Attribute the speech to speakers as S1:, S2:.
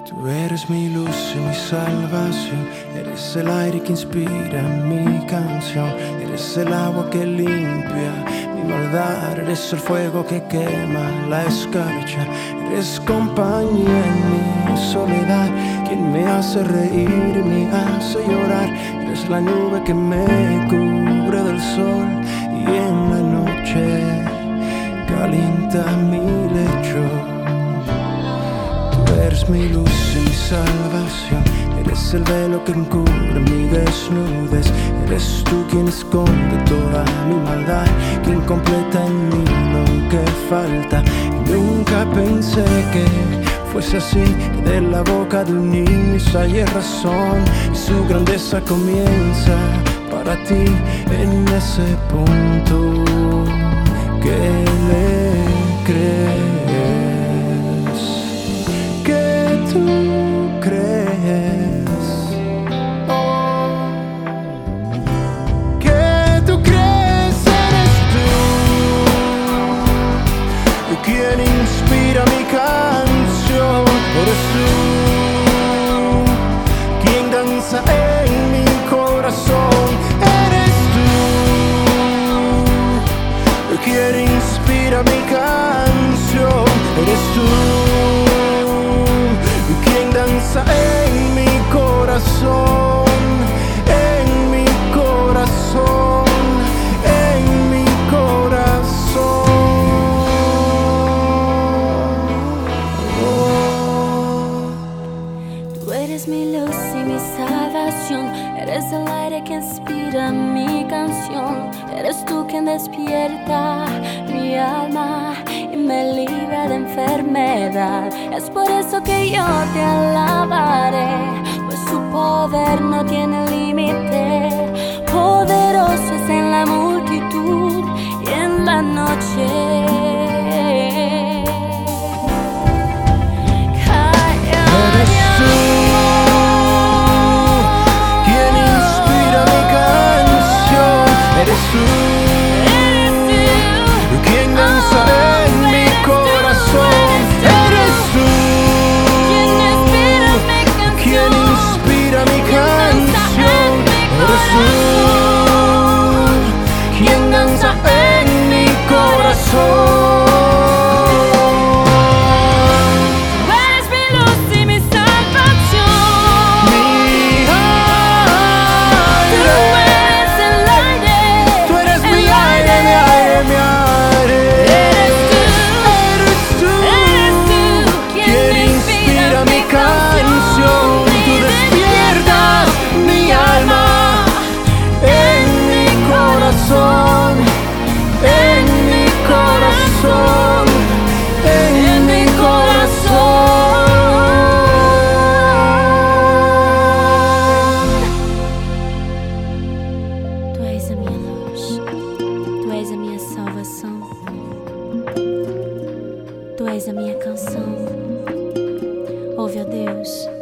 S1: Tú eres mi luz y mi salvación, eres el aire que inspira mi canción, eres el agua que limpia mi maldad, eres el fuego que quema la escarcha, eres compañía en mi soledad, quien me hace reír y me hace llorar, eres la nube que me cubre del sol y en la noche calienta mi lecho. Tú eres mi luz y mi salvación, eres el velo que encubre mi desnudez, eres tú quien esconde toda mi maldad, quien completa en mí lo que falta. Nunca pensé que fuese así, que de la boca de un niño sale razón y su grandeza comienza para ti en ese punto que le crees. Tú crees, que tú crees, eres tú quien inspira mi canción, eres tú quien danza en mi corazón, eres tú quien inspira mi canción, eres tú en mi corazón, en mi corazón, en mi corazón.
S2: Tú eres mi luz y mi salvación, eres el aire que inspira mi canción, eres tú quien despierta mi alma y me libra de enfermedad. Es por eso que yo te alabaré, pues su poder no tiene límite. Poderoso es en la multitud y en la noche. Tu és a minha salvação, tu és a minha canção. Ouve, ó Deus.